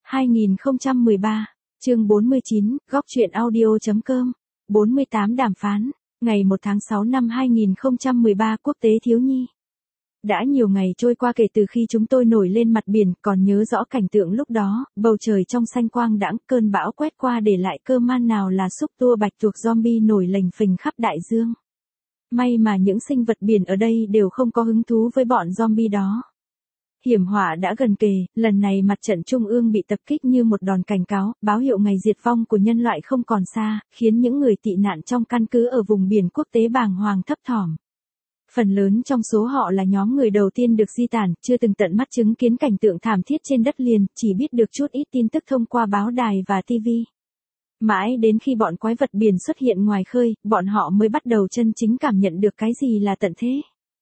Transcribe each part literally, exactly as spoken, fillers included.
hai nghìn không trăm mười ba, chương bốn mươi chín, góc truyện audio.com, bốn mươi tám đàm phán, ngày một tháng sáu năm hai nghìn không trăm mười ba quốc tế thiếu nhi. Đã nhiều ngày trôi qua kể từ khi chúng tôi nổi lên mặt biển, còn nhớ rõ cảnh tượng lúc đó, bầu trời trong xanh quang đãng, cơn bão quét qua để lại cơ man nào là xúc tua bạch tuộc zombie nổi lềnh phềnh khắp đại dương. May mà những sinh vật biển ở đây đều không có hứng thú với bọn zombie đó. Hiểm họa đã gần kề, lần này mặt trận trung ương bị tập kích như một đòn cảnh cáo, báo hiệu ngày diệt vong của nhân loại không còn xa, khiến những người tị nạn trong căn cứ ở vùng biển quốc tế bàng hoàng thấp thỏm. Phần lớn trong số họ là nhóm người đầu tiên được di tản, chưa từng tận mắt chứng kiến cảnh tượng thảm thiết trên đất liền, chỉ biết được chút ít tin tức thông qua báo đài và ti vi. Mãi đến khi bọn quái vật biển xuất hiện ngoài khơi, bọn họ mới bắt đầu chân chính cảm nhận được cái gì là tận thế.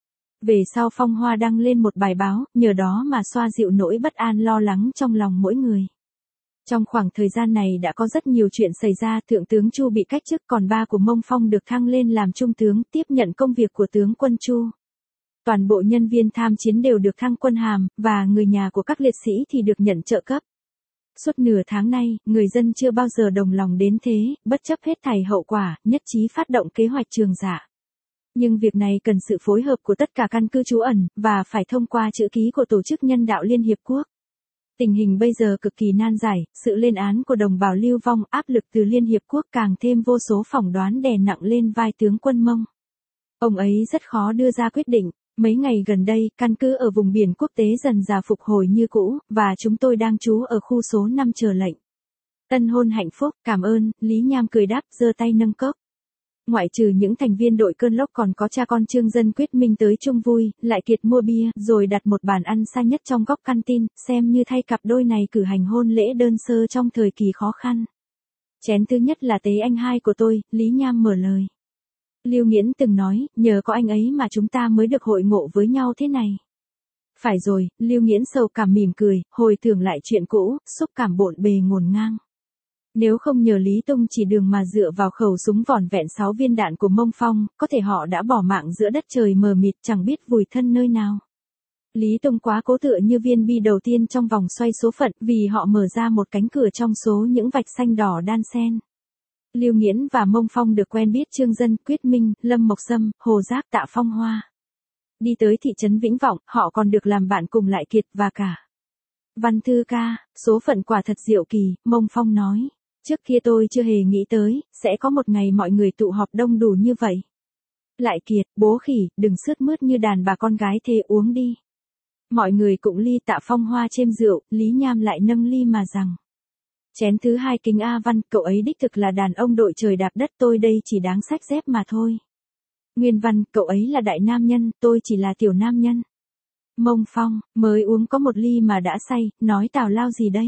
Về sau Phong Hoa đăng lên một bài báo, nhờ đó mà xoa dịu nỗi bất an lo lắng trong lòng mỗi người. Trong khoảng thời gian này đã có rất nhiều chuyện xảy ra, Thượng tướng Chu bị cách chức, còn ba của Mông Phong được thăng lên làm trung tướng, tiếp nhận công việc của tướng quân Chu. Toàn bộ nhân viên tham chiến đều được thăng quân hàm, và người nhà của các liệt sĩ thì được nhận trợ cấp. Suốt nửa tháng nay, người dân chưa bao giờ đồng lòng đến thế, bất chấp hết thảy hậu quả, nhất trí phát động kế hoạch Trường Dạ. Nhưng việc này cần sự phối hợp của tất cả căn cứ trú ẩn, và phải thông qua chữ ký của Tổ chức Nhân đạo Liên Hiệp Quốc. Tình hình bây giờ cực kỳ nan giải, sự lên án của đồng bào lưu vong, áp lực từ Liên Hiệp Quốc càng thêm vô số phỏng đoán đè nặng lên vai tướng quân Mông. Ông ấy rất khó đưa ra quyết định. Mấy ngày gần đây, căn cứ ở vùng biển quốc tế dần dà phục hồi như cũ, và chúng tôi đang trú ở khu số năm chờ lệnh. Tân hôn hạnh phúc, cảm ơn, Lý Nham cười đáp, giơ tay nâng cốc. Ngoại trừ những thành viên đội cơn lốc còn có cha con Trương Dân Quyết Minh tới chung vui, lại kiệt mua bia, rồi đặt một bàn ăn xa nhất trong góc canteen, xem như thay cặp đôi này cử hành hôn lễ đơn sơ trong thời kỳ khó khăn. Chén thứ nhất là tế anh hai của tôi, Lý Nham mở lời. Lưu Nghiễn từng nói, nhờ có anh ấy mà chúng ta mới được hội ngộ với nhau thế này. Phải rồi, Lưu Nghiễn sầu cảm mỉm cười, hồi tưởng lại chuyện cũ, xúc cảm bộn bề ngổn ngang. Nếu không nhờ Lý Tông chỉ đường mà dựa vào khẩu súng vỏn vẹn sáu viên đạn của Mông Phong, có thể họ đã bỏ mạng giữa đất trời mờ mịt, chẳng biết vùi thân nơi nào. Lý Tông quá cố tựa như viên bi đầu tiên trong vòng xoay số phận, vì họ mở ra một cánh cửa trong số những vạch xanh đỏ đan xen. Lưu Nghiễn và Mông Phong được quen biết Trương Dân, Quyết Minh, Lâm Mộc Sâm, Hồ Giác, Tạ Phong Hoa. Đi tới thị trấn Vĩnh Vọng, họ còn được làm bạn cùng lại Kiệt và cả Văn Thư ca, số phận quả thật diệu kỳ, Mông Phong nói. Trước kia tôi chưa hề nghĩ tới, sẽ có một ngày mọi người tụ họp đông đủ như vậy. Lại Kiệt, bố khỉ, đừng sướt mướt như đàn bà con gái thế, uống đi. Mọi người cũng ly. Tạ Phong Hoa chêm rượu, Lý Nham lại nâng ly mà rằng. Chén thứ hai kính A Văn, cậu ấy đích thực là đàn ông đội trời đạp đất, tôi đây chỉ đáng xách dép mà thôi. Nguyên Văn, cậu ấy là đại nam nhân, tôi chỉ là tiểu nam nhân. Mông Phong, mới uống có một ly mà đã say, nói tào lao gì đấy.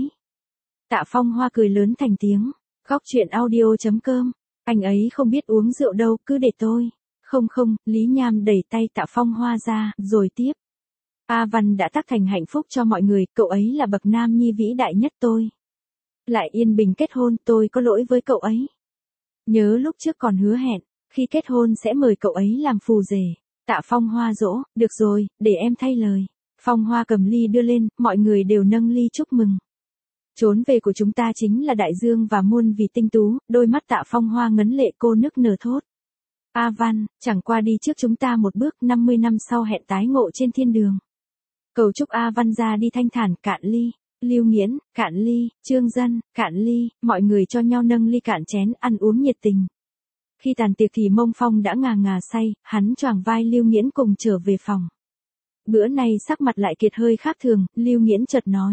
Tạ Phong Hoa cười lớn thành tiếng, góc truyện audio.com, anh ấy không biết uống rượu đâu, cứ để tôi. Không không, Lý Nham đẩy tay Tạ Phong Hoa ra, rồi tiếp. A Văn đã tác thành hạnh phúc cho mọi người, cậu ấy là bậc nam nhi vĩ đại nhất tôi. Lại yên bình kết hôn, tôi có lỗi với cậu ấy. Nhớ lúc trước còn hứa hẹn, khi kết hôn sẽ mời cậu ấy làm phù rể. Tạ Phong Hoa dỗ, được rồi, để em thay lời. Phong Hoa cầm ly đưa lên, mọi người đều nâng ly chúc mừng. Trốn về của chúng ta chính là đại dương và muôn vì tinh tú, đôi mắt Tạ Phong Hoa ngấn lệ, cô nức nở thốt. A Văn, chẳng qua đi trước chúng ta một bước, năm mươi năm sau hẹn tái ngộ trên thiên đường. Cầu chúc A Văn ra đi thanh thản, cạn ly. Lưu Nghiễn, cạn ly, Trương Dân, cạn ly, mọi người cho nhau nâng ly cạn chén, ăn uống nhiệt tình. Khi tàn tiệc thì Mông Phong đã ngà ngà say, hắn choàng vai Lưu Nghiễn cùng trở về phòng. Bữa nay sắc mặt lại Kiệt hơi khác thường, Lưu Nghiễn chợt nói.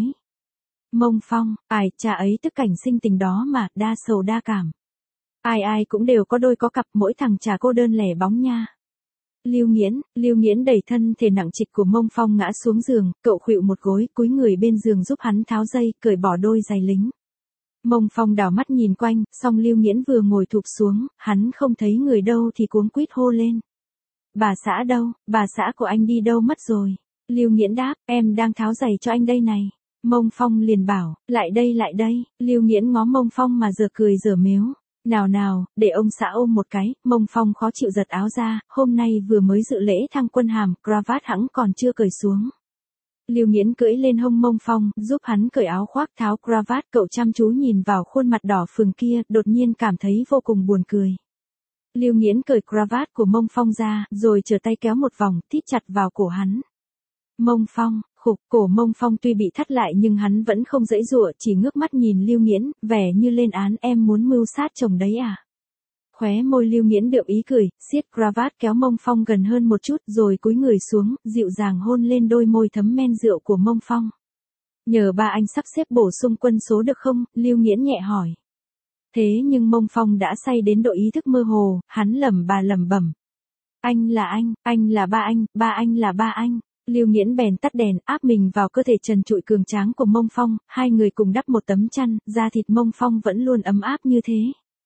Mông Phong, ai, cha ấy tức cảnh sinh tình đó mà, đa sầu đa cảm. Ai ai cũng đều có đôi có cặp, mỗi thằng chả cô đơn lẻ bóng nha. Lưu Nghiễn, Lưu Nghiễn đẩy thân thể nặng trịch của Mông Phong ngã xuống giường, cậu khuỵu một gối, cúi người bên giường giúp hắn tháo dây, cởi bỏ đôi giày lính. Mông Phong đảo mắt nhìn quanh, song Lưu Nghiễn vừa ngồi thụp xuống, hắn không thấy người đâu thì cuống quýt hô lên. Bà xã đâu, bà xã của anh đi đâu mất rồi? Lưu Nghiễn đáp, em đang tháo giày cho anh đây này. Mông Phong liền bảo, lại đây lại đây, Lưu Nghiễn ngó Mông Phong mà giờ cười giờ mếu. Nào nào, để ông xã ôm một cái. Mông Phong khó chịu giật áo ra, hôm nay vừa mới dự lễ thăng quân hàm, cravat hẵng còn chưa cởi xuống. Lưu Nghiễn cưỡi lên hông Mông Phong, giúp hắn cởi áo khoác tháo cravat, cậu chăm chú nhìn vào khuôn mặt đỏ phừng kia, đột nhiên cảm thấy vô cùng buồn cười. Lưu Nghiễn cởi cravat của Mông Phong ra, rồi trở tay kéo một vòng, thít chặt vào cổ hắn. Mông Phong, khục, cổ Mông Phong tuy bị thắt lại nhưng hắn vẫn không giãy giụa, chỉ ngước mắt nhìn Lưu Nghiễn, vẻ như lên án, em muốn mưu sát chồng đấy à? Khóe môi Lưu Nghiễn đượm ý cười, siết cravat kéo Mông Phong gần hơn một chút, rồi cúi người xuống, dịu dàng hôn lên đôi môi thấm men rượu của Mông Phong. Nhờ ba anh sắp xếp bổ sung quân số được không? Lưu Nghiễn nhẹ hỏi. Thế nhưng Mông Phong đã say đến độ ý thức mơ hồ, hắn lẩm bà lẩm bẩm. Anh là anh, anh là ba anh, ba anh là ba anh. Lưu Nghiễn bèn tắt đèn, áp mình vào cơ thể trần trụi cường tráng của Mông Phong, hai người cùng đắp một tấm chăn, da thịt Mông Phong vẫn luôn ấm áp như thế.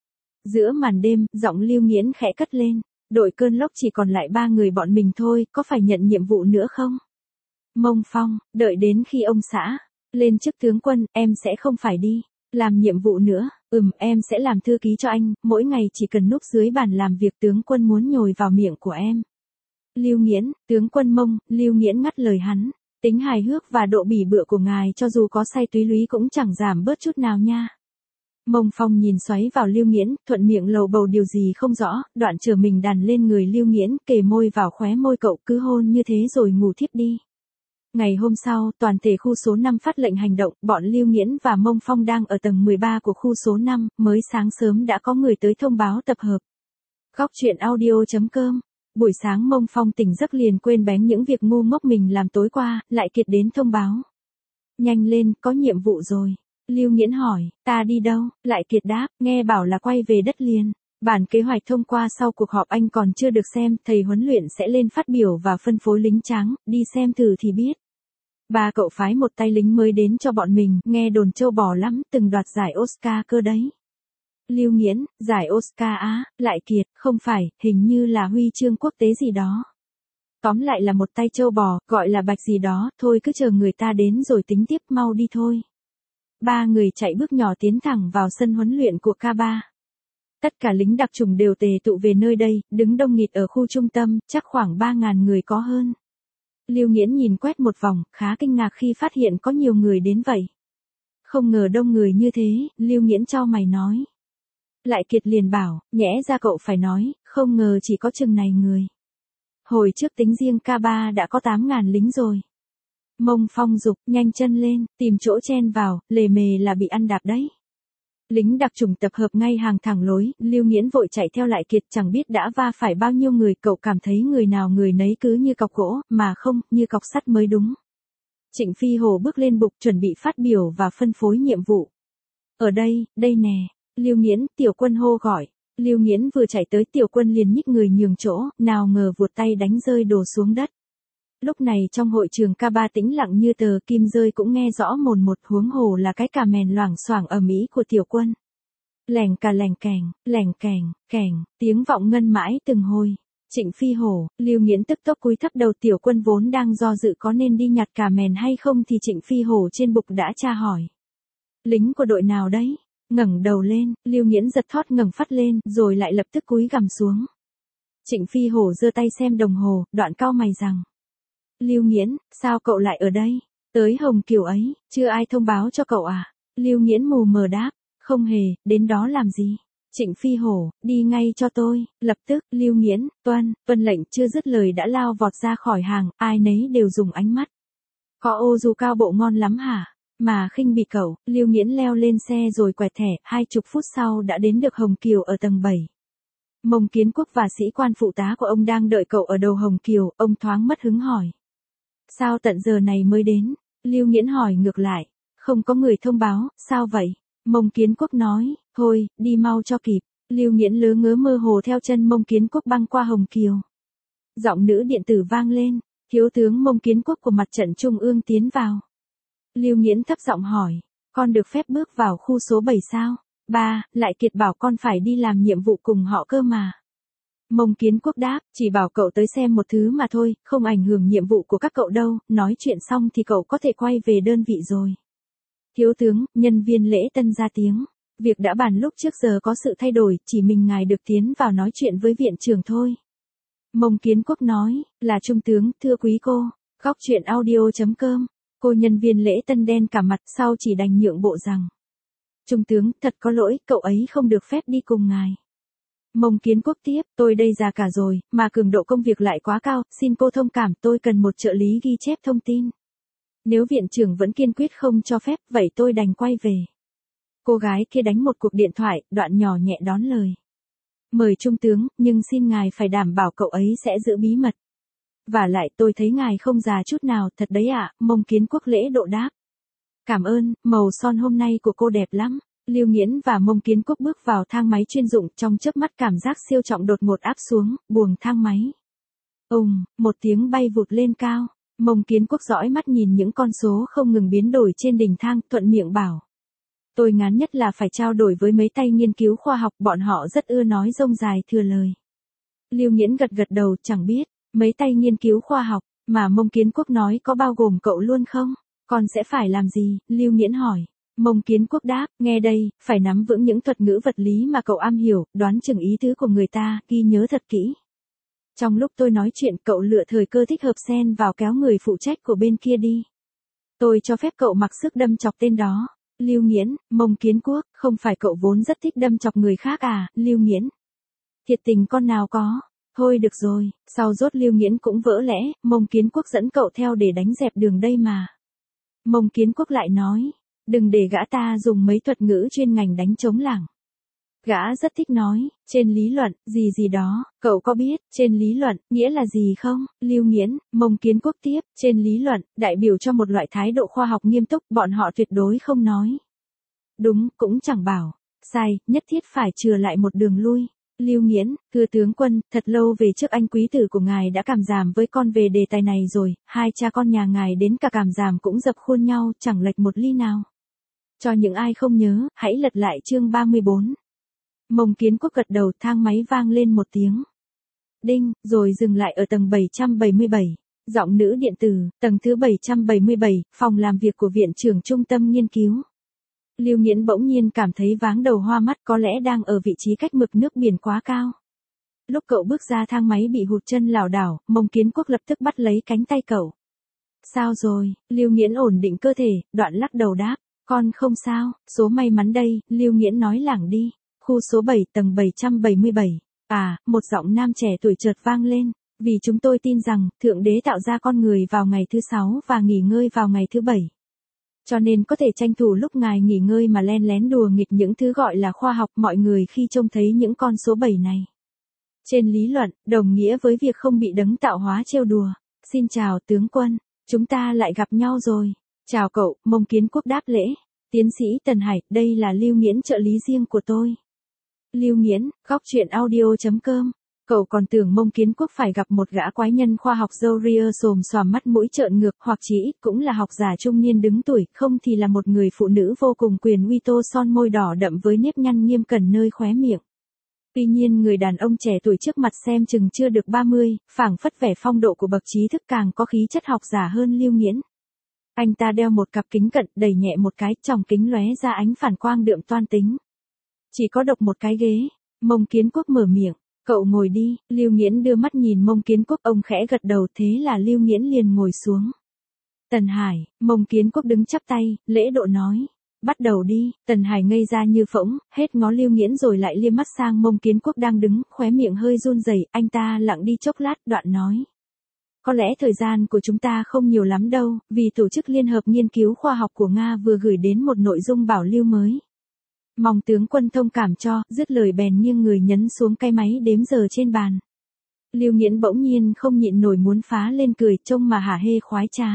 Giữa màn đêm, giọng Lưu Nghiễn khẽ cất lên, đội cơn lốc chỉ còn lại ba người bọn mình thôi, có phải nhận nhiệm vụ nữa không? Mông Phong, đợi đến khi ông xã lên chức tướng quân, em sẽ không phải đi làm nhiệm vụ nữa. Ừm, em sẽ làm thư ký cho anh, mỗi ngày chỉ cần núp dưới bàn làm việc, tướng quân muốn nhồi vào miệng của em. Lưu Nghiễn, tướng quân Mông, Lưu Nghiễn ngắt lời hắn, tính hài hước và độ bỉ bựa của ngài cho dù có say túy lúy cũng chẳng giảm bớt chút nào nha. Mông Phong nhìn xoáy vào Lưu Nghiễn, thuận miệng lầu bầu điều gì không rõ, đoạn trở mình đàn lên người Lưu Nghiễn, kề môi vào khóe môi cậu, cứ hôn như thế rồi ngủ thiếp đi. Ngày hôm sau, toàn thể khu số năm phát lệnh hành động, bọn Lưu Nghiễn và Mông Phong đang ở tầng mười ba của khu số năm, mới sáng sớm đã có người tới thông báo tập hợp. Góc truyện audio chấm com. Buổi sáng Mông Phong tỉnh giấc liền quên bén những việc ngu ngốc mình làm tối qua, lại Kiệt đến thông báo. Nhanh lên, có nhiệm vụ rồi. Lưu Nghiễn hỏi, ta đi đâu? Lại Kiệt đáp, nghe bảo là quay về đất liền. Bản kế hoạch thông qua sau cuộc họp anh còn chưa được xem, thầy huấn luyện sẽ lên phát biểu và phân phối lính trắng, đi xem thử thì biết. Ba cậu phái một tay lính mới đến cho bọn mình, nghe đồn trâu bò lắm, từng đoạt giải Oscar cơ đấy. Lưu Nghiễn, giải Oscar á? Lại Kiệt, không phải, hình như là huy chương quốc tế gì đó. Tóm lại là một tay trâu bò, gọi là bạch gì đó, thôi cứ chờ người ta đến rồi tính tiếp, mau đi thôi. Ba người chạy bước nhỏ tiến thẳng vào sân huấn luyện của K ba. Tất cả lính đặc chủng đều tề tụ về nơi đây, đứng đông nghịt ở khu trung tâm, chắc khoảng ba ngàn người có hơn. Lưu Nghiễn nhìn quét một vòng, khá kinh ngạc khi phát hiện có nhiều người đến vậy. Không ngờ đông người như thế, Lưu Nghiễn chau mày nói. Lại Kiệt liền bảo, nhẽ ra cậu phải nói, không ngờ chỉ có chừng này người. Hồi trước tính riêng K ba đã có tám ngàn lính rồi. Mông Phong giục, nhanh chân lên, tìm chỗ chen vào, lề mề là bị ăn đạp đấy. Lính đặc chủng tập hợp ngay hàng thẳng lối, Lưu Nghiễn vội chạy theo Lại Kiệt, chẳng biết đã va phải bao nhiêu người, cậu cảm thấy người nào người nấy cứ như cọc gỗ, mà không, như cọc sắt mới đúng. Trịnh Phi Hổ bước lên bục chuẩn bị phát biểu và phân phối nhiệm vụ. Ở đây, đây nè, Lưu Nghiễn, Tiểu Quân hô gọi. Lưu Nghiễn vừa chạy tới, Tiểu Quân liền nhích người nhường chỗ, nào ngờ vuột tay đánh rơi đồ xuống đất. Lúc này trong hội trường K ba tĩnh lặng như tờ, kim rơi cũng nghe rõ mồn một, huống hồ là cái cà mèn loảng xoảng ầm ĩ của Tiểu Quân. Lèng cà lèng kèng, lèng kèng, kèng, tiếng vọng ngân mãi từng hồi. Trịnh Phi Hổ, Lưu Nghiễn tức tốc cúi thấp đầu, Tiểu Quân vốn đang do dự có nên đi nhặt cà mèn hay không thì Trịnh Phi Hổ trên bục đã tra hỏi. Lính của đội nào đấy? Ngẩng đầu lên, Lưu Nghiễn giật thót ngẩng phát lên, rồi lại lập tức cúi gằm xuống. Trịnh Phi Hổ giơ tay xem đồng hồ, đoạn cau mày rằng. Lưu Nghiễn, sao cậu lại ở đây? Tới Hồng Kiều ấy, chưa ai thông báo cho cậu à? Lưu Nghiễn mù mờ đáp, không hề, đến đó làm gì? Trịnh Phi Hổ, đi ngay cho tôi, lập tức, Lưu Nghiễn, tuân, tuân lệnh chưa dứt lời đã lao vọt ra khỏi hàng, ai nấy đều dùng ánh mắt. Có ô dù cao bộ ngon lắm hả? Mà khinh bị cậu, Lưu Nghiễn leo lên xe rồi quẹt thẻ, hai chục phút sau đã đến được Hồng Kiều ở tầng bảy. Mông Kiến Quốc và sĩ quan phụ tá của ông đang đợi cậu ở đầu Hồng Kiều, ông thoáng mất hứng hỏi. Sao tận giờ này mới đến? Lưu Nghiễn hỏi ngược lại. Không có người thông báo, sao vậy? Mông Kiến Quốc nói, thôi, đi mau cho kịp. Lưu Nghiễn lớ ngớ mơ hồ theo chân Mông Kiến Quốc băng qua Hồng Kiều. Giọng nữ điện tử vang lên, thiếu tướng Mông Kiến Quốc của mặt trận Trung ương tiến vào. Lưu Nghiễn thấp giọng hỏi, con được phép bước vào khu số bảy sao? Ba, Lại Kiệt bảo con phải đi làm nhiệm vụ cùng họ cơ mà. Mông Kiến Quốc đáp, chỉ bảo cậu tới xem một thứ mà thôi, không ảnh hưởng nhiệm vụ của các cậu đâu, nói chuyện xong thì cậu có thể quay về đơn vị rồi. Thiếu tướng, nhân viên lễ tân ra tiếng. Việc đã bàn lúc trước giờ có sự thay đổi, chỉ mình ngài được tiến vào nói chuyện với viện trưởng thôi. Mông Kiến Quốc nói, là trung tướng, thưa quý cô. Góc chuyện audio.com, cô nhân viên lễ tân đen cả mặt sau chỉ đành nhượng bộ rằng. Trung tướng, thật có lỗi, cậu ấy không được phép đi cùng ngài. Mông Kiến Quốc tiếp, tôi đây già cả rồi, mà cường độ công việc lại quá cao, xin cô thông cảm, tôi cần một trợ lý ghi chép thông tin. Nếu viện trưởng vẫn kiên quyết không cho phép, vậy tôi đành quay về. Cô gái kia đánh một cuộc điện thoại, đoạn nhỏ nhẹ đón lời. Mời Trung tướng, nhưng xin ngài phải đảm bảo cậu ấy sẽ giữ bí mật. Và lại tôi thấy ngài không già chút nào, thật đấy ạ, à, Mông Kiến Quốc lễ độ đáp. Cảm ơn, màu son hôm nay của cô đẹp lắm. Lưu Nghiễn và Mông Kiến Quốc bước vào thang máy chuyên dụng, trong chớp mắt cảm giác siêu trọng đột ngột áp xuống, buồng thang máy. Ùng, một tiếng bay vụt lên cao. Mông Kiến Quốc dõi mắt nhìn những con số không ngừng biến đổi trên đỉnh thang, thuận miệng bảo. Tôi ngán nhất là phải trao đổi với mấy tay nghiên cứu khoa học, bọn họ rất ưa nói rông dài thừa lời. Lưu Nghiễn gật gật đầu, chẳng biết, mấy tay nghiên cứu khoa học, mà Mông Kiến Quốc nói có bao gồm cậu luôn không? Con sẽ phải làm gì? Lưu Nghiễn hỏi. Mông Kiến Quốc đáp, nghe đây, phải nắm vững những thuật ngữ vật lý mà cậu am hiểu, đoán chừng ý tứ của người ta, ghi nhớ thật kỹ. Trong lúc tôi nói chuyện, cậu lựa thời cơ thích hợp xen vào kéo người phụ trách của bên kia đi. Tôi cho phép cậu mặc sức đâm chọc tên đó. Lưu Nghiễn, Mông Kiến Quốc, không phải cậu vốn rất thích đâm chọc người khác à? Lưu Nghiễn. Thiệt tình con nào có. Thôi được rồi, sau rốt Lưu Nghiễn cũng vỡ lẽ, Mông Kiến Quốc dẫn cậu theo để đánh dẹp đường đây mà. Mông Kiến Quốc lại nói, đừng để gã ta dùng mấy thuật ngữ chuyên ngành đánh trống lảng. Gã rất thích nói, trên lý luận, gì gì đó, cậu có biết, trên lý luận, nghĩa là gì không? Lưu Nghiễn, Mông Kiến Quốc tiếp, trên lý luận, đại biểu cho một loại thái độ khoa học nghiêm túc, bọn họ tuyệt đối không nói. Đúng, cũng chẳng bảo, sai, nhất thiết phải chừa lại một đường lui. Lưu Nghiễn, thưa tướng quân, thật lâu về trước anh quý tử của ngài đã cảm giảm với con về đề tài này rồi, hai cha con nhà ngài đến cả cảm giảm cũng dập khuôn nhau, chẳng lệch một ly nào. Cho những ai không nhớ, hãy lật lại chương ba mươi bốn. Mông Kiến Quốc gật đầu, thang máy vang lên một tiếng. Đinh, rồi dừng lại ở tầng bảy trăm bảy mươi bảy. Giọng nữ điện tử, tầng thứ bảy trăm bảy mươi bảy, phòng làm việc của viện trưởng trung tâm nghiên cứu. Lưu Nghiễn bỗng nhiên cảm thấy váng đầu hoa mắt, có lẽ đang ở vị trí cách mực nước biển quá cao. Lúc cậu bước ra thang máy bị hụt chân lảo đảo, Mông Kiến Quốc lập tức bắt lấy cánh tay cậu. Sao rồi? Lưu Nghiễn ổn định cơ thể, đoạn lắc đầu đáp. Con không sao, số may mắn đây, Lưu Nghiễn nói lảng đi. Khu số bảy, tầng bảy trăm bảy mươi bảy. À, một giọng nam trẻ tuổi chợt vang lên. Vì chúng tôi tin rằng, Thượng Đế tạo ra con người vào ngày thứ sáu và nghỉ ngơi vào ngày thứ bảy. Cho nên có thể tranh thủ lúc ngài nghỉ ngơi mà len lén đùa nghịch những thứ gọi là khoa học, mọi người khi trông thấy những con số bảy này. Trên lý luận, đồng nghĩa với việc không bị đấng tạo hóa trêu đùa. Xin chào tướng quân, chúng ta lại gặp nhau rồi. Chào cậu, Mông Kiến Quốc đáp lễ. Tiến sĩ Tần Hải, đây là Lưu Nghiễn, trợ lý riêng của tôi. Lưu Nghiễn, góc chuyện audio.com. Cậu còn tưởng Mông Kiến Quốc phải gặp một gã quái nhân khoa học râu ria xồm xoàm mắt mũi trợn ngược, hoặc chỉ ít cũng là học giả trung niên đứng tuổi, không thì là một người phụ nữ vô cùng quyền uy tô son môi đỏ đậm với nếp nhăn nghiêm cẩn nơi khóe miệng. Tuy nhiên người đàn ông trẻ tuổi trước mặt xem chừng chưa được ba mươi, phảng phất vẻ phong độ của bậc trí thức càng có khí chất học giả hơn Lưu Nghiễn. Anh ta đeo một cặp kính cận, đẩy nhẹ một cái, tròng kính lóe ra ánh phản quang đượm toan tính. Chỉ có độc một cái ghế. Mông Kiến Quốc mở miệng. Cậu ngồi đi. Lưu Nghiễn đưa mắt nhìn Mông Kiến Quốc, ông khẽ gật đầu, thế là Lưu Nghiễn liền ngồi xuống. Tần Hải, Mông Kiến Quốc đứng chắp tay, lễ độ nói. Bắt đầu đi. Tần Hải ngây ra như phỗng, hết ngó Lưu Nghiễn rồi lại liếc mắt sang Mông Kiến Quốc đang đứng, khóe miệng hơi run rẩy, anh ta lặng đi chốc lát, đoạn nói. Có lẽ thời gian của chúng ta không nhiều lắm đâu, vì tổ chức Liên hợp Nghiên cứu Khoa học của Nga vừa gửi đến một nội dung bảo lưu mới. Mong tướng quân thông cảm cho, dứt lời bèn nghiêng người nhấn xuống cái máy đếm giờ trên bàn. Lưu Nghiễn bỗng nhiên không nhịn nổi muốn phá lên cười, trông mà hả hê khoái trá.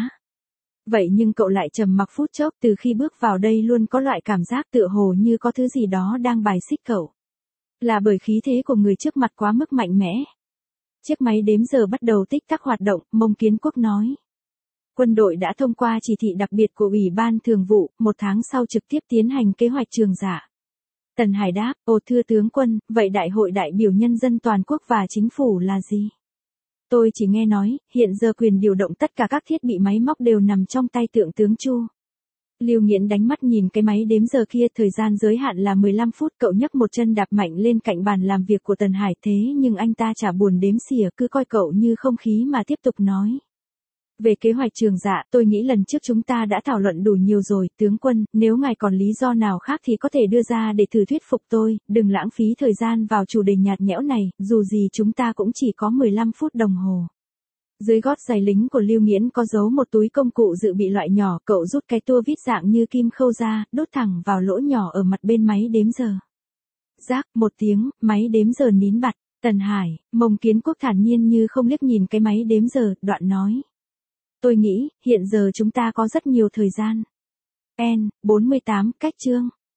Vậy nhưng cậu lại trầm mặc phút chốc, từ khi bước vào đây luôn có loại cảm giác tựa hồ như có thứ gì đó đang bài xích cậu. Là bởi khí thế của người trước mặt quá mức mạnh mẽ. Chiếc máy đếm giờ bắt đầu tích tắc hoạt động, Mông Kiến Quốc nói. Quân đội đã thông qua chỉ thị đặc biệt của Ủy ban Thường vụ, một tháng sau trực tiếp tiến hành kế hoạch trường giả. Tần Hải đáp, ồ thưa tướng quân, vậy đại hội đại biểu nhân dân toàn quốc và chính phủ là gì? Tôi chỉ nghe nói, hiện giờ quyền điều động tất cả các thiết bị máy móc đều nằm trong tay thượng tướng Chu. Lưu Nghiễn đánh mắt nhìn cái máy đếm giờ kia, thời gian giới hạn là mười lăm phút, cậu nhấc một chân đạp mạnh lên cạnh bàn làm việc của Tần Hải, thế nhưng anh ta chả buồn đếm xỉa, cứ coi cậu như không khí mà tiếp tục nói. Về kế hoạch Trường Dạ, tôi nghĩ lần trước chúng ta đã thảo luận đủ nhiều rồi, tướng quân, nếu ngài còn lý do nào khác thì có thể đưa ra để thử thuyết phục tôi, đừng lãng phí thời gian vào chủ đề nhạt nhẽo này, dù gì chúng ta cũng chỉ có mười lăm phút đồng hồ. Dưới gót giày lính của Lưu Nghiễn có giấu một túi công cụ dự bị loại nhỏ, cậu rút cái tua vít dạng như kim khâu ra, đốt thẳng vào lỗ nhỏ ở mặt bên máy đếm giờ. Rác, một tiếng, máy đếm giờ nín bặt. Tần Hải, Mông Kiến Quốc thản nhiên như không liếc nhìn cái máy đếm giờ, đoạn nói. Tôi nghĩ, hiện giờ chúng ta có rất nhiều thời gian. N, bốn mươi tám, cách chương.